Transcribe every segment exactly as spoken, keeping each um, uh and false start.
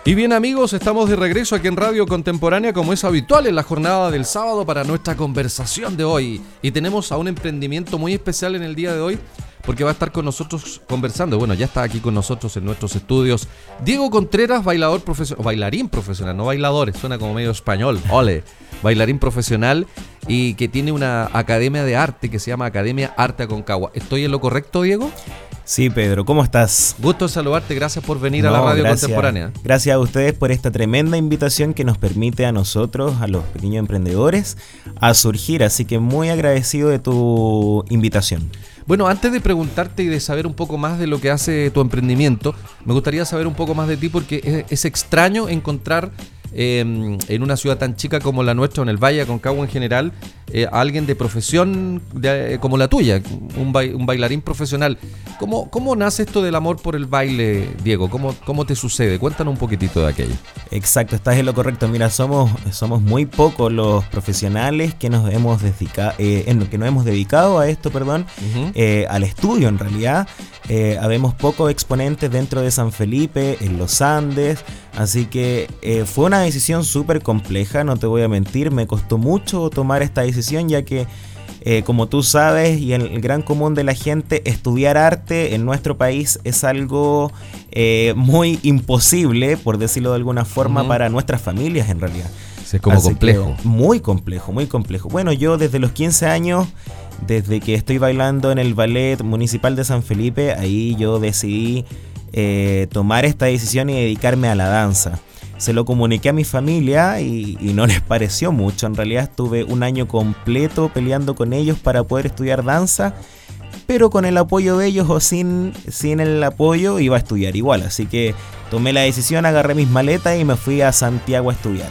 Y bien amigos, estamos de regreso aquí en Radio Contemporánea como es habitual en la jornada del sábado para nuestra conversación de hoy. Y tenemos a un emprendimiento muy especial en el día de hoy porque va a estar con nosotros conversando. Bueno, ya está aquí con nosotros en nuestros estudios Diego Contreras, bailador profesional, bailarín profesional, no bailador, suena como medio español, ole, bailarín profesional y que tiene una academia de arte que se llama Academia Arte Aconcagua. ¿Estoy en lo correcto, Diego? Sí, Pedro, ¿cómo estás? Gusto saludarte, gracias por venir no, a la Radio gracias, Contemporánea. Gracias a ustedes por esta tremenda invitación que nos permite a nosotros, a los pequeños emprendedores, a surgir, así que muy agradecido de tu invitación. Bueno, antes de preguntarte y de saber un poco más de lo que hace tu emprendimiento, me gustaría saber un poco más de ti porque es, es extraño encontrar eh, en una ciudad tan chica como la nuestra, o en el Valle Aconcagua en general, eh, a alguien de profesión de, como la tuya, un, ba- un bailarín profesional. ¿Cómo, ¿Cómo nace esto del amor por el baile, Diego? ¿Cómo, cómo te sucede? Cuéntanos un poquitito de aquello. Exacto, estás en lo correcto. Mira, somos, somos muy pocos los profesionales que nos hemos dedicado, eh, en, que nos hemos dedicado a esto, perdón, uh-huh. eh, al estudio en realidad. Eh, habemos pocos exponentes dentro de San Felipe, en los Andes, así que eh, fue una decisión súper compleja, no te voy a mentir, me costó mucho tomar esta decisión ya que Eh, como tú sabes y en el gran común de la gente, estudiar arte en nuestro país es algo eh, muy imposible, por decirlo de alguna forma, uh-huh. para nuestras familias en realidad. Sí, es como Así complejo. Muy complejo, muy complejo. Bueno, yo desde los quince años, desde que estoy bailando en el Ballet Municipal de San Felipe, ahí yo decidí eh, tomar esta decisión y dedicarme a la danza. Se lo comuniqué a mi familia y, y no les pareció mucho. En realidad estuve un año completo peleando con ellos para poder estudiar danza, pero con el apoyo de ellos o sin, sin el apoyo iba a estudiar igual. Así que tomé la decisión, agarré mis maletas y me fui a Santiago a estudiar.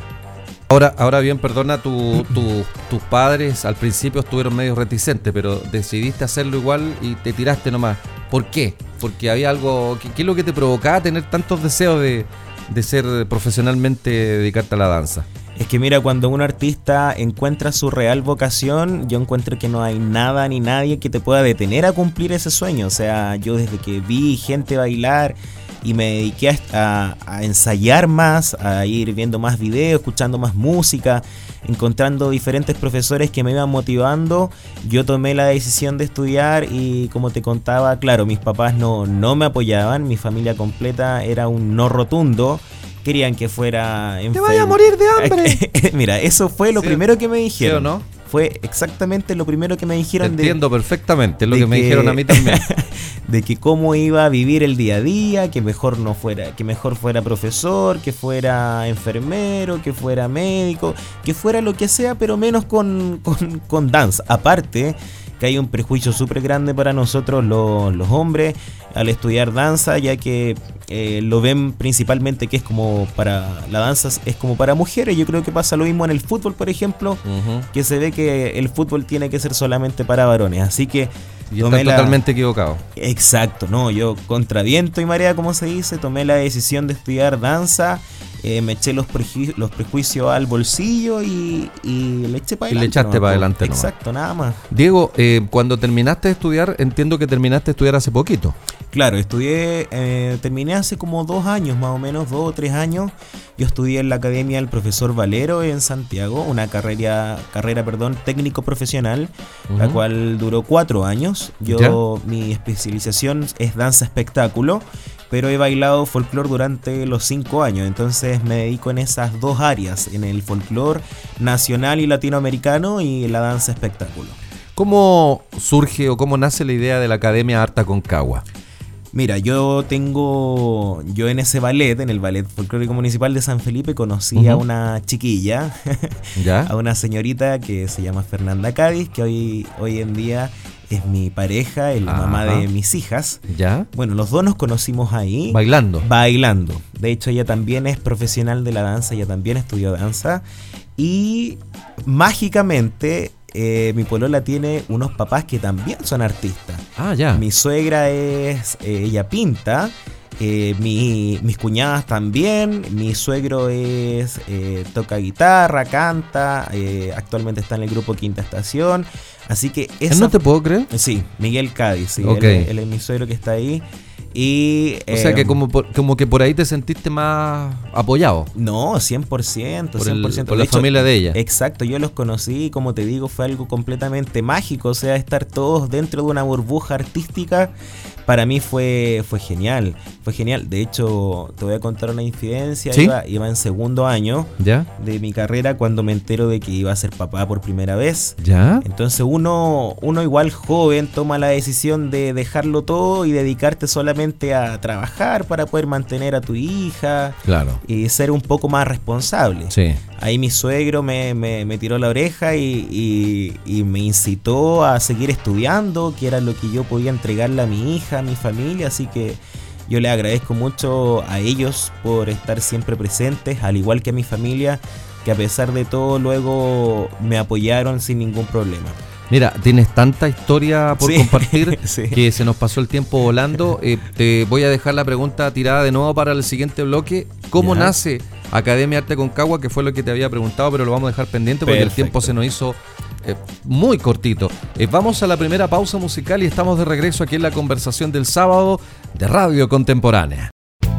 Ahora, ahora bien, perdona, tu, tu, tus padres al principio estuvieron medio reticentes, pero decidiste hacerlo igual y te tiraste nomás. ¿Por qué? Porque había algo... ¿Qué, qué es lo que te provocaba tener tantos deseos de... de ser profesionalmente dedicarte a la danza? Es que mira, cuando un artista encuentra su real vocación, yo encuentro que no hay nada ni nadie que te pueda detener a cumplir ese sueño. O sea, yo desde que vi gente bailar y me dediqué a, a, a ensayar más, a ir viendo más videos, escuchando más música, encontrando diferentes profesores que me iban motivando, yo tomé la decisión de estudiar y como te contaba, claro, mis papás no, no me apoyaban, mi familia completa era un no rotundo, querían que fuera enfermo. ¡Te vayas a morir de hambre! Mira, eso fue lo ¿Sí? primero que me dijeron. ¿Sí o no? Fue exactamente lo primero que me dijeron. Te entiendo de, perfectamente, es lo de que me que, dijeron a mí también. De que cómo iba a vivir el día a día, que mejor no fuera, que mejor fuera profesor, que fuera enfermero, que fuera médico, que fuera lo que sea, pero menos con, con, con danza. Aparte, que hay un prejuicio súper grande para nosotros los, los hombres al estudiar danza, ya que eh, lo ven principalmente que es como para la danza es como para mujeres. Yo creo que pasa lo mismo en el fútbol, por ejemplo, uh-huh. que se ve que el fútbol tiene que ser solamente para varones, así que y está la... totalmente equivocado. Exacto, no, yo contra viento y marea, como se dice, tomé la decisión de estudiar danza. Eh, me eché los, preju- los prejuicios al bolsillo y, y le eché para adelante. Y le echaste para adelante. Exacto, nada más. Diego, eh, cuando terminaste de estudiar, entiendo que terminaste de estudiar hace poquito. Claro, estudié, eh, terminé hace como dos años más o menos, dos o tres años. Yo estudié en la Academia del Profesor Valero en Santiago, una carrera, carrera perdón, técnico profesional, uh-huh. la cual duró cuatro años. Yo, ¿ya? Mi especialización es danza espectáculo, pero he bailado folclore durante los cinco años, entonces me dedico en esas dos áreas, en el folclore nacional y latinoamericano y la danza espectáculo. ¿Cómo surge o cómo nace la idea de la Academia Arte Aconcagua? Mira, yo tengo, yo en ese ballet, en el Ballet Folclórico Municipal de San Felipe, conocí uh-huh. a una chiquilla, ¿ya? A una señorita que se llama Fernanda Cádiz, que hoy, hoy en día es mi pareja, es la Ajá. mamá de mis hijas. ¿Ya? Bueno, los dos nos conocimos ahí. Bailando. Bailando. De hecho, ella también es profesional de la danza, ella también estudió danza. Y mágicamente... Eh, mi polola tiene unos papás que también son artistas. Ah, ya. Mi suegra es, eh, ella pinta, eh, mi, mis cuñadas también, mi suegro es eh, toca guitarra, canta, eh, actualmente está en el grupo Quinta Estación, así que esa... ¿No te puedo creer? Sí, Miguel Cádiz, sí, okay. él, él es mi suegro que está ahí. Y, o sea eh, que como, por, como que por ahí te sentiste más apoyado. No, cien por ciento, por, cien por ciento. El, por la de hecho, familia de ella. Exacto, yo los conocí y como te digo fue algo completamente mágico, o sea, estar todos dentro de una burbuja artística para mí fue, fue genial, fue genial. De hecho, te voy a contar una infidencia. ¿Sí? Iba, iba en segundo año ¿Ya? de mi carrera cuando me entero de que iba a ser papá por primera vez. ¿Ya? Entonces uno, uno igual joven toma la decisión de dejarlo todo y dedicarte solamente a trabajar para poder mantener a tu hija. Claro. Y ser un poco más responsable. Sí. Ahí mi suegro me, me, me tiró la oreja y, y, y me incitó a seguir estudiando, que era lo que yo podía entregarle a mi hija, a mi familia, así que yo le agradezco mucho a ellos por estar siempre presentes, al igual que a mi familia, que a pesar de todo luego me apoyaron sin ningún problema. Mira, tienes tanta historia por sí, compartir sí. que se nos pasó el tiempo volando. Eh, te voy a dejar la pregunta tirada de nuevo para el siguiente bloque. ¿Cómo ya. nace Academia Arte Aconcagua? Que fue lo que te había preguntado, pero lo vamos a dejar pendiente porque Perfecto. el tiempo se nos hizo eh, muy cortito. Eh, vamos a la primera pausa musical y estamos de regreso aquí en la conversación del sábado de Radio Contemporánea.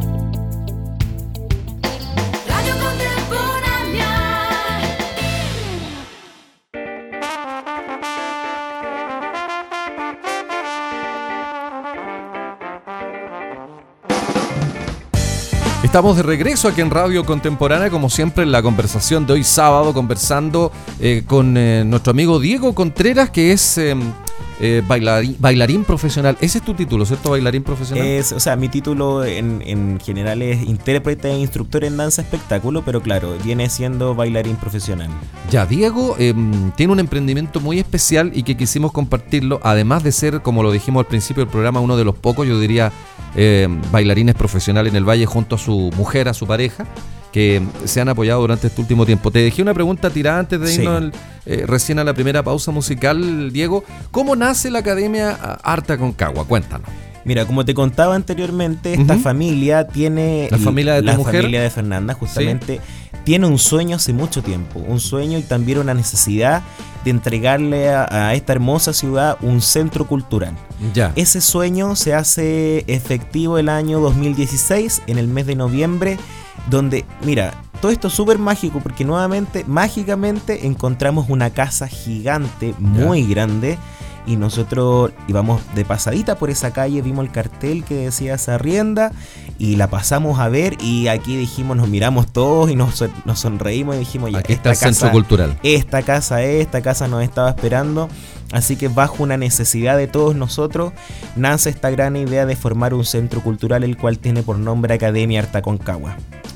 Estamos de regreso aquí en Radio Contemporánea, como siempre en la conversación de hoy sábado, conversando eh, con eh, nuestro amigo Diego Contreras, que es eh, eh, bailarín, bailarín profesional. Ese es tu título, ¿cierto? Bailarín profesional. Es, o sea, mi título en, en general es intérprete e instructor en danza espectáculo, pero claro, viene siendo bailarín profesional. Ya, Diego eh, tiene un emprendimiento muy especial y que quisimos compartirlo, además de ser, como lo dijimos al principio del programa, uno de los pocos, yo diría, Eh, bailarines profesionales en el Valle junto a su mujer, a su pareja, que se han apoyado durante este último tiempo. Te dejé una pregunta tirada antes de irnos sí. al, eh, recién a la primera pausa musical, Diego. ¿Cómo nace la Academia Arte Aconcagua? Cuéntanos. Mira, como te contaba anteriormente, esta uh-huh. familia tiene... La familia de tu la mujer. La familia de Fernanda, justamente, sí. tiene un sueño hace mucho tiempo. Un sueño y también una necesidad de entregarle a, a esta hermosa ciudad un centro cultural. Ya. Ese sueño se hace efectivo el año dos mil dieciséis, en el mes de noviembre, donde, mira, todo esto es súper mágico porque nuevamente, mágicamente, encontramos una casa gigante, muy ya. grande. Y nosotros íbamos de pasadita por esa calle, vimos el cartel que decía se arrienda y la pasamos a ver y aquí dijimos, nos miramos todos y nos, nos sonreímos y dijimos, ya, aquí está el centro cultural. Esta casa, esta casa nos estaba esperando. Así que bajo una necesidad de todos nosotros nace esta gran idea de formar un centro cultural, el cual tiene por nombre Academia Arte Aconcagua.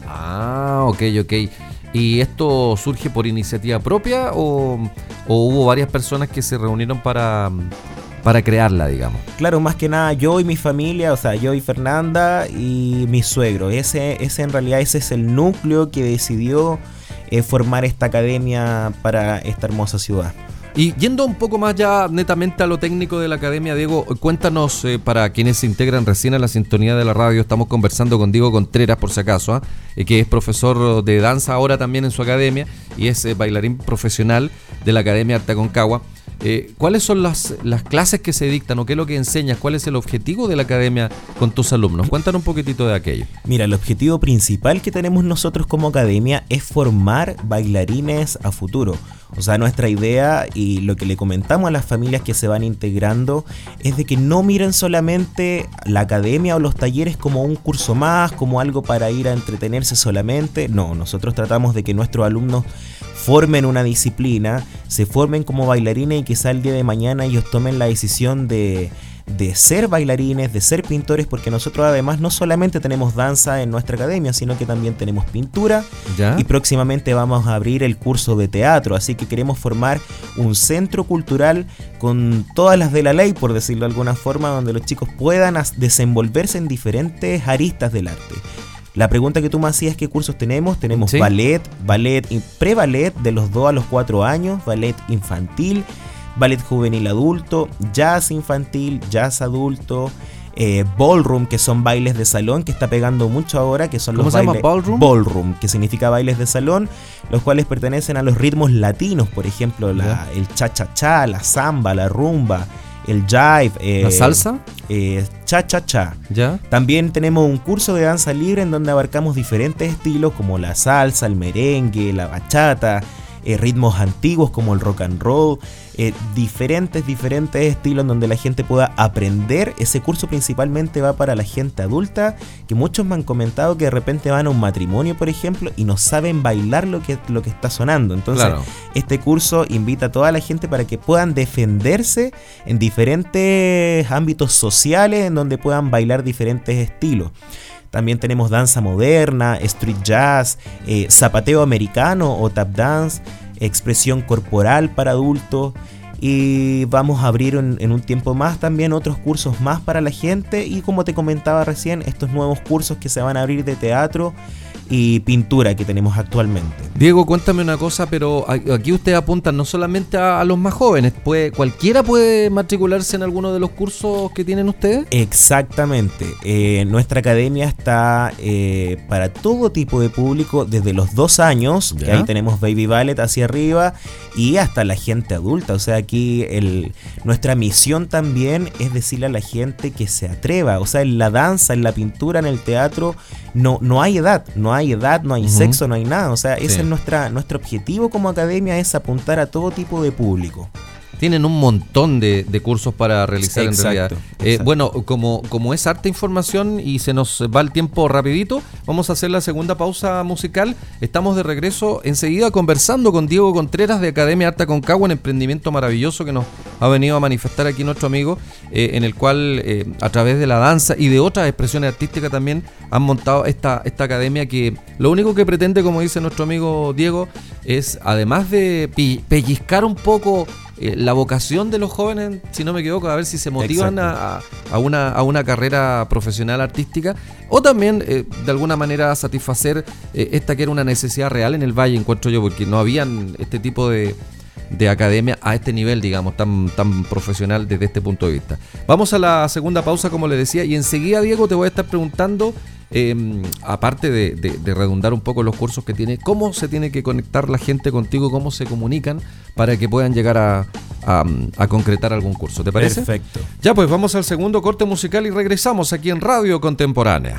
Ah, ok, ok. ¿Y esto surge por iniciativa propia o, o hubo varias personas que se reunieron para, para crearla, digamos? Claro, más que nada yo y mi familia, o sea, yo y Fernanda y mi suegro. Ese, ese en realidad ese es el núcleo que decidió eh, formar esta academia para esta hermosa ciudad. Y yendo un poco más ya netamente a lo técnico de la Academia, Diego, cuéntanos, eh, para quienes se integran recién a la sintonía de la radio, estamos conversando con Diego Contreras, por si acaso, ¿eh? que es profesor de danza ahora también en su academia y es eh, bailarín profesional de la Academia Arte Aconcagua. Eh, ¿Cuáles son las, las clases que se dictan o qué es lo que enseñas? ¿Cuál es el objetivo de la academia con tus alumnos? Cuéntanos un poquitito de aquello. Mira, el objetivo principal que tenemos nosotros como academia es formar bailarines a futuro. O sea, nuestra idea y lo que le comentamos a las familias que se van integrando es de que no miren solamente la academia o los talleres como un curso más, como algo para ir a entretenerse solamente. No, nosotros tratamos de que nuestros alumnos formen una disciplina, se formen como bailarines y quizá el día de mañana ellos tomen la decisión de, de ser bailarines, de ser pintores, porque nosotros además no solamente tenemos danza en nuestra academia, sino que también tenemos pintura. ¿Ya? Y próximamente vamos a abrir el curso de teatro, así que queremos formar un centro cultural con todas las de la ley, por decirlo de alguna forma, donde los chicos puedan desenvolverse en diferentes aristas del arte. La pregunta que tú me hacías, ¿qué cursos tenemos? Tenemos ¿Sí? ballet, ballet y pre-ballet de los dos a los cuatro años, ballet infantil, ballet juvenil adulto, jazz infantil, jazz adulto, eh, ballroom, que son bailes de salón, que está pegando mucho ahora, que son ¿Cómo los se bailes... llama ballroom? Ballroom, que significa bailes de salón, los cuales pertenecen a los ritmos latinos, por ejemplo, la, el cha-cha-cha, la samba, la rumba. el jive. Eh, ¿La salsa? Eh, cha cha cha. ¿Ya? También tenemos un curso de danza libre en donde abarcamos diferentes estilos como la salsa, el merengue, la bachata, eh, ritmos antiguos como el rock and roll, eh, diferentes, diferentes estilos en donde la gente pueda aprender. Ese curso principalmente va para la gente adulta, que muchos me han comentado que de repente van a un matrimonio, por ejemplo, y no saben bailar lo que, lo que está sonando. Entonces, claro, este curso invita a toda la gente para que puedan defenderse en diferentes ámbitos sociales en donde puedan bailar diferentes estilos. También tenemos danza moderna, street jazz, eh, zapateo americano o tap dance, expresión corporal para adultos, y vamos a abrir en, en un tiempo más también otros cursos más para la gente, y como te comentaba recién, estos nuevos cursos que se van a abrir de teatro y pintura que tenemos actualmente. Diego, cuéntame una cosa, pero aquí ustedes apuntan no solamente a, a los más jóvenes, ¿puede, ¿cualquiera puede matricularse en alguno de los cursos que tienen ustedes? Exactamente, eh, nuestra academia está eh, para todo tipo de público, desde los dos años, ¿ya? Que ahí tenemos baby ballet hacia arriba, y hasta la gente adulta. O sea, aquí el, nuestra misión también es decirle a la gente que se atreva. O sea, en la danza, en la pintura, en el teatro, no, no hay edad, no hay edad, no hay uh-huh. sexo, no hay nada. O sea, ese sí. es nuestra, nuestro objetivo como academia, es apuntar a todo tipo de público. Tienen un montón de, de cursos para realizar. Exacto, en realidad. Eh, exacto. Bueno, como, como es harta información y se nos va el tiempo rapidito, vamos a hacer la segunda pausa musical. Estamos de regreso enseguida conversando con Diego Contreras de Academia Arte Aconcagua, un emprendimiento maravilloso que nos ha venido a manifestar aquí nuestro amigo, eh, en el cual eh, a través de la danza y de otras expresiones artísticas también han montado esta, esta academia que lo único que pretende, como dice nuestro amigo Diego, es además de pellizcar un poco Eh, la vocación de los jóvenes, si no me equivoco, a ver si se motivan a, a, una, a una carrera profesional artística, o también eh, de alguna manera satisfacer eh, esta que era una necesidad real en el Valle, encuentro yo, porque no habían este tipo de, de academia a este nivel, digamos, tan, tan profesional desde este punto de vista. Vamos a la segunda pausa, como le decía, y enseguida, Diego, te voy a estar preguntando, eh, aparte de, de, de redundar un poco los cursos que tiene, cómo se tiene que conectar la gente contigo, cómo se comunican para que puedan llegar a, a, a concretar algún curso. ¿Te parece? Perfecto. Ya, pues vamos al segundo corte musical y regresamos aquí en Radio Contemporánea.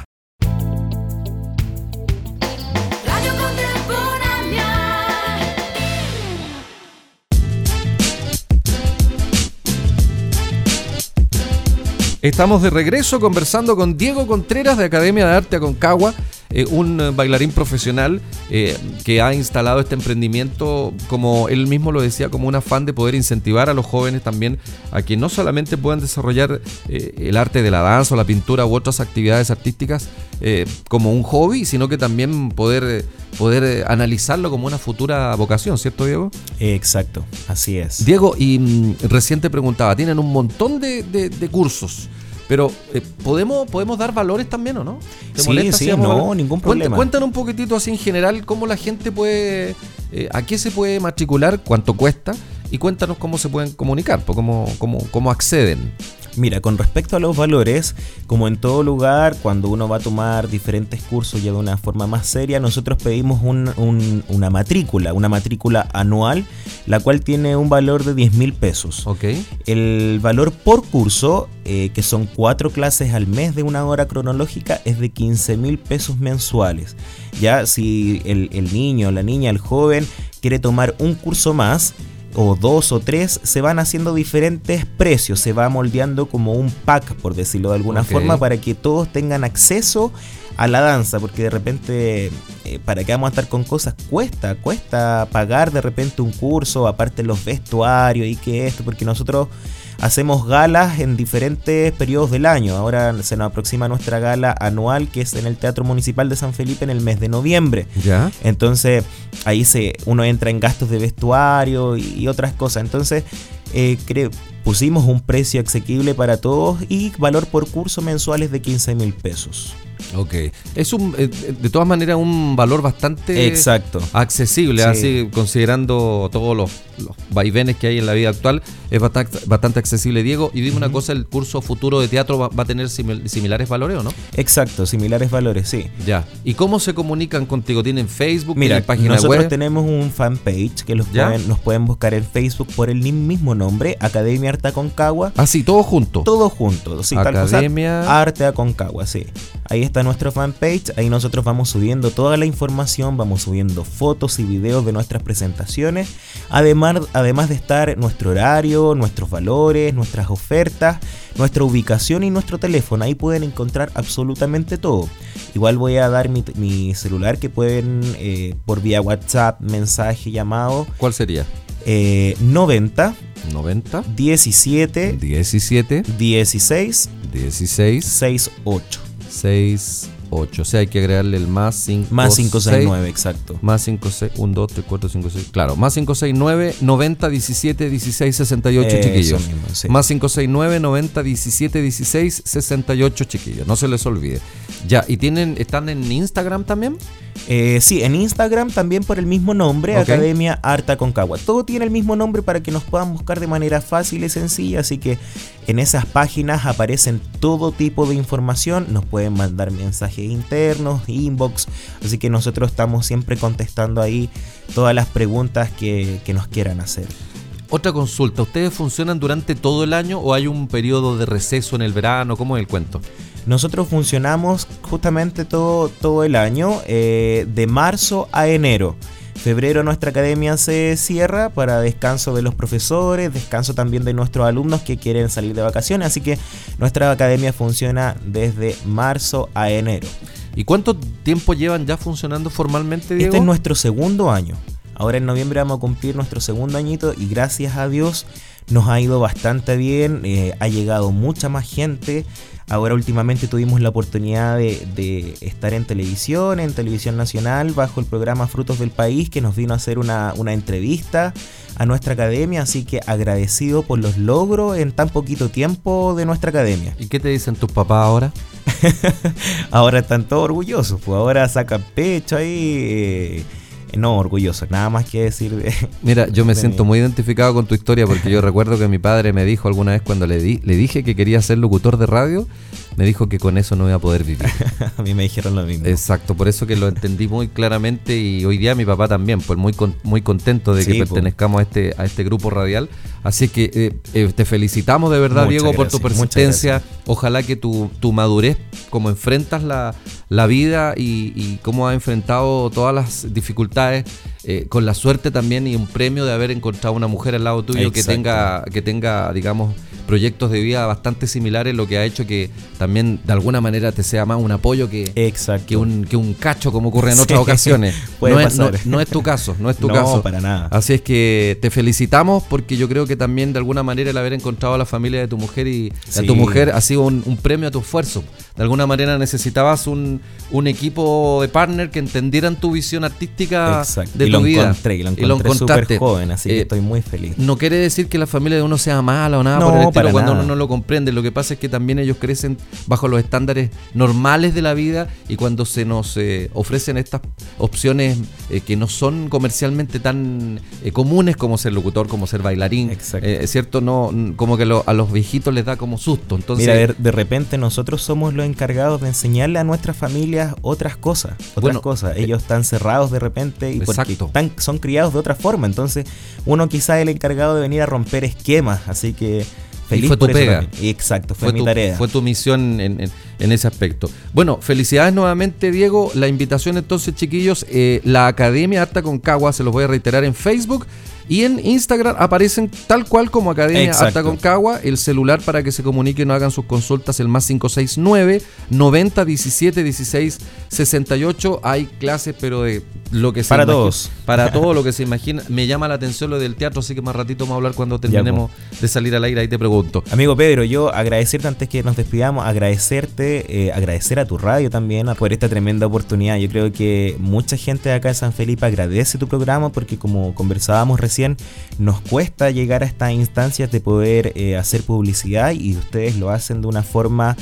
Estamos de regreso conversando con Diego Contreras de Academia de Arte Aconcagua, eh, un bailarín profesional eh, que ha instalado este emprendimiento, como él mismo lo decía, como un afán de poder incentivar a los jóvenes también a que no solamente puedan desarrollar eh, el arte de la danza o la pintura u otras actividades artísticas eh, como un hobby, sino que también poder, poder analizarlo como una futura vocación, ¿cierto, Diego? Exacto, así es. Diego, y mm, recién te preguntaba, tienen un montón de, de, de cursos, pero eh, ¿podemos, ¿podemos dar valores también o no? ¿Te sí, molesta, sí, si no, valores? Ningún problema. Cuéntanos un poquitito así en general cómo la gente puede, eh, a qué se puede matricular, cuánto cuesta, y cuéntanos cómo se pueden comunicar, cómo, cómo, cómo acceden. Mira, con respecto a los valores, como en todo lugar, cuando uno va a tomar diferentes cursos ya de una forma más seria, nosotros pedimos un, un, una matrícula, una matrícula anual, la cual tiene un valor de diez mil pesos. Okay. El valor por curso, eh, que son cuatro clases al mes de una hora cronológica, es de quince mil pesos mensuales. Ya si el, el niño, la niña, el joven quiere tomar un curso más, o dos o tres, se van haciendo diferentes precios, se va moldeando como un pack, por decirlo de alguna okay. forma, para que todos tengan acceso a la danza, porque de repente, eh, ¿para qué vamos a estar con cosas? Cuesta, cuesta pagar de repente un curso, aparte los vestuarios y que esto, porque nosotros hacemos galas en diferentes periodos del año. Ahora se nos aproxima nuestra gala anual, que es en el Teatro Municipal de San Felipe en el mes de noviembre. ¿Ya? Entonces ahí se uno entra en gastos de vestuario y, y otras cosas. Entonces eh, creo, pusimos un precio asequible para todos y valor por curso mensual es de quince mil pesos. Ok, es un eh, de todas maneras un valor bastante exacto accesible, sí. Así considerando todos los, los vaivenes que hay en la vida actual, es bastante, bastante accesible. Diego, y dime uh-huh. una cosa, ¿el curso futuro de teatro va, va a tener simil, similares valores o no? Exacto, similares valores, sí. Ya, ¿y cómo se comunican contigo? ¿Tienen Facebook? Mira, ¿tienen página nosotros web? tenemos un fanpage que los pueden, nos pueden buscar en Facebook por el mismo nombre, Academia Arte Aconcagua. Ah, sí, todo junto. Todo junto, sí, Academia tal cosa, Arte Aconcagua, sí. Ahí está nuestro fanpage, ahí nosotros vamos subiendo toda la información, vamos subiendo fotos y videos de nuestras presentaciones, además, además de estar nuestro horario, nuestros valores, nuestras ofertas, nuestra ubicación y nuestro teléfono. Ahí pueden encontrar absolutamente todo. Igual voy a dar mi, mi celular que pueden eh, por vía WhatsApp, mensaje, llamado. ¿Cuál sería? Eh, noventa noventa diecisiete diecisiete dieciséis dieciséis sesenta y ocho. seis ocho. O sea, hay que agregarle el más cinco. Más cinco seis nueve, exacto. Más cinco seis uno, dos, tres, cuatro, cinco, seis. Claro, más cinco seis nueve, noventa, diecisiete, dieciséis, sesenta y ocho, Eso chiquillos. mismo, sí. Más cinco seis nueve, noventa, diecisiete, dieciséis, sesenta y ocho, chiquillos. No se les olvide. Ya, ¿y tienen, están en Instagram también? Eh, sí, en Instagram también por el mismo nombre, Okay. Academia Arte Aconcagua. Todo tiene el mismo nombre para que nos puedan buscar de manera fácil y sencilla, así que en esas páginas aparecen todo tipo de información, nos pueden mandar mensajes internos, inbox, así que nosotros estamos siempre contestando ahí todas las preguntas que, que nos quieran hacer. Otra consulta, ¿ustedes funcionan durante todo el año o hay un periodo de receso en el verano? ¿Cómo es el cuento? Nosotros funcionamos justamente todo, todo el año, eh, de marzo a enero. Febrero nuestra academia se cierra para descanso de los profesores, descanso también de nuestros alumnos que quieren salir de vacaciones, así que nuestra academia funciona desde marzo a enero. ¿Y cuánto tiempo llevan ya funcionando formalmente, Diego? Este es nuestro segundo año. Ahora en noviembre vamos a cumplir nuestro segundo añito y gracias a Dios nos ha ido bastante bien, eh, ha llegado mucha más gente. Ahora últimamente tuvimos la oportunidad de, de estar en televisión, en televisión nacional, bajo el programa Frutos del País, que nos vino a hacer una, una entrevista a nuestra academia, así que agradecido por los logros en tan poquito tiempo de nuestra academia. ¿Y qué te dicen tus papás ahora? Ahora están todos orgullosos, pues ahora sacan pecho ahí... Eh, No, orgulloso, nada más que decir de, Mira, yo me de siento mí. muy identificado con tu historia porque yo recuerdo que mi padre me dijo alguna vez cuando le, di, le dije que quería ser locutor de radio, me dijo que con eso no iba a poder vivir. A mí me dijeron lo mismo. Exacto, por eso que lo entendí muy claramente y hoy día mi papá también, pues muy con, muy contento de Sí, que po. pertenezcamos a este a este grupo radial. Así que eh, eh, te felicitamos de verdad, Muchas Diego, por tu gracias, muchas persistencia. Ojalá que tu, tu madurez, como enfrentas la, la vida y, y cómo has enfrentado todas las dificultades, eh, con la suerte también y un premio de haber encontrado una mujer al lado tuyo que Exacto. tenga, que tenga, digamos, proyectos de vida bastante similares, lo que ha hecho que también de alguna manera te sea más un apoyo que, Exacto. que, un, que un cacho, como ocurre en Sí, otras ocasiones. puede no, es, no, pasar. no es tu caso, no es tu No, caso. para nada. Así es que te felicitamos porque yo creo que también de alguna manera el haber encontrado a la familia de tu mujer y Sí. a tu mujer ha sido un, un premio a tu esfuerzo. De alguna manera necesitabas un, un equipo de partner que entendieran tu visión artística Exacto. de y tu lo vida. encontré, y lo Y lo encontré encontraste. súper joven, así Eh, que estoy muy feliz. No quiere decir que la familia de uno sea mala o nada No, por el estilo para cuando nada. uno no lo comprende. Lo que pasa es que también ellos crecen bajo los estándares normales de la vida y cuando se nos eh, ofrecen estas opciones eh, que no son comercialmente tan eh, comunes como ser locutor, como ser bailarín, Exacto. eh, es cierto, no, como que lo- a los viejitos les da como susto. Entonces, Mira, de, de repente nosotros somos los encargados de enseñarle a nuestras familias otras cosas, otras Bueno, cosas. Ellos están cerrados de repente y porque Exacto. están, son criados de otra forma. Entonces, uno quizá es el encargado de venir a romper esquemas. Así que feliz fue tu por eso pega. también. Exacto, fue, fue mi tu, tarea. fue tu misión en, en- en ese aspecto. Bueno, felicidades nuevamente, Diego. La invitación entonces, chiquillos, eh, la Academia Arte Aconcagua, se los voy a reiterar en Facebook. Y en Instagram aparecen tal cual como Academia Exacto. Arte Aconcagua. El celular para que se comuniquen o hagan sus consultas, el más cinco seis nueve, noventa, diecisiete, dieciséis, sesenta y ocho. Hay clases, pero de lo que se Para imagina- todos. Para todo lo que se imagina. Me llama la atención lo del teatro, así que más ratito vamos a hablar cuando terminemos de salir al aire. Ahí te pregunto. Amigo Pedro, yo agradecerte antes que nos despidamos, agradecerte, eh, agradecer a tu radio también por esta tremenda oportunidad. Yo creo que mucha gente de acá de San Felipe agradece tu programa porque como conversábamos recién, nos cuesta llegar a estas instancias de poder eh, hacer publicidad y ustedes lo hacen de una forma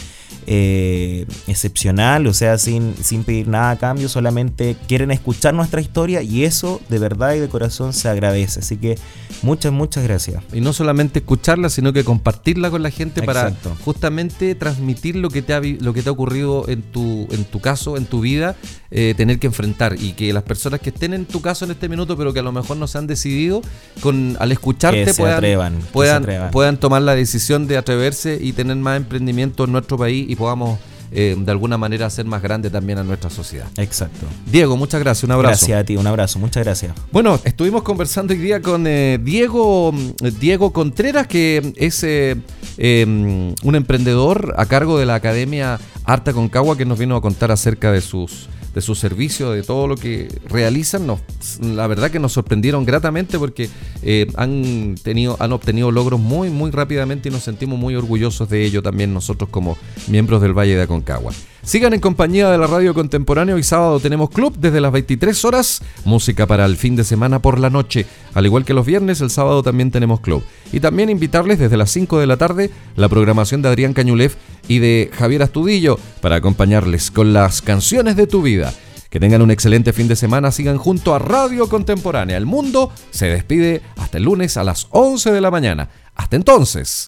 eh, excepcional, o sea, sin, sin pedir nada a cambio, solamente quieren escuchar nuestra historia y eso de verdad y de corazón se agradece. Así que muchas, muchas gracias. Y no solamente escucharla, sino que compartirla con la gente. Exacto. Para justamente transmitir lo que te ha, lo que te ha ocurrido en tu, en tu caso, en tu vida, eh, tener que enfrentar, y que las personas que estén en tu caso en este minuto, pero que a lo mejor no se han decidido, con al escucharte que se puedan, atrevan, puedan, que se atrevan. puedan tomar la decisión de atreverse y tener más emprendimiento en nuestro país y podamos eh, de alguna manera hacer más grande también a nuestra sociedad. Exacto. Diego, muchas gracias, un abrazo. Gracias a ti, un abrazo, muchas gracias. Bueno, estuvimos conversando hoy día con eh, Diego, Diego Contreras, que es eh, eh, un emprendedor a cargo de la Academia Arte Aconcagua, que nos vino a contar acerca de sus de su servicio, de todo lo que realizan. Nos, la verdad que nos sorprendieron gratamente porque eh, han tenido, han obtenido logros muy, muy rápidamente y nos sentimos muy orgullosos de ello también nosotros como miembros del Valle de Aconcagua. Sigan en compañía de la Radio Contemporánea. Hoy sábado tenemos club desde las veintitrés horas, música para el fin de semana por la noche. Al igual que los viernes, el sábado también tenemos club. Y también invitarles desde las cinco de la tarde la programación de Adrián Cañulef y de Javier Astudillo para acompañarles con las canciones de tu vida. Que tengan un excelente fin de semana, sigan junto a Radio Contemporánea. El mundo se despide hasta el lunes a las once de la mañana. Hasta entonces.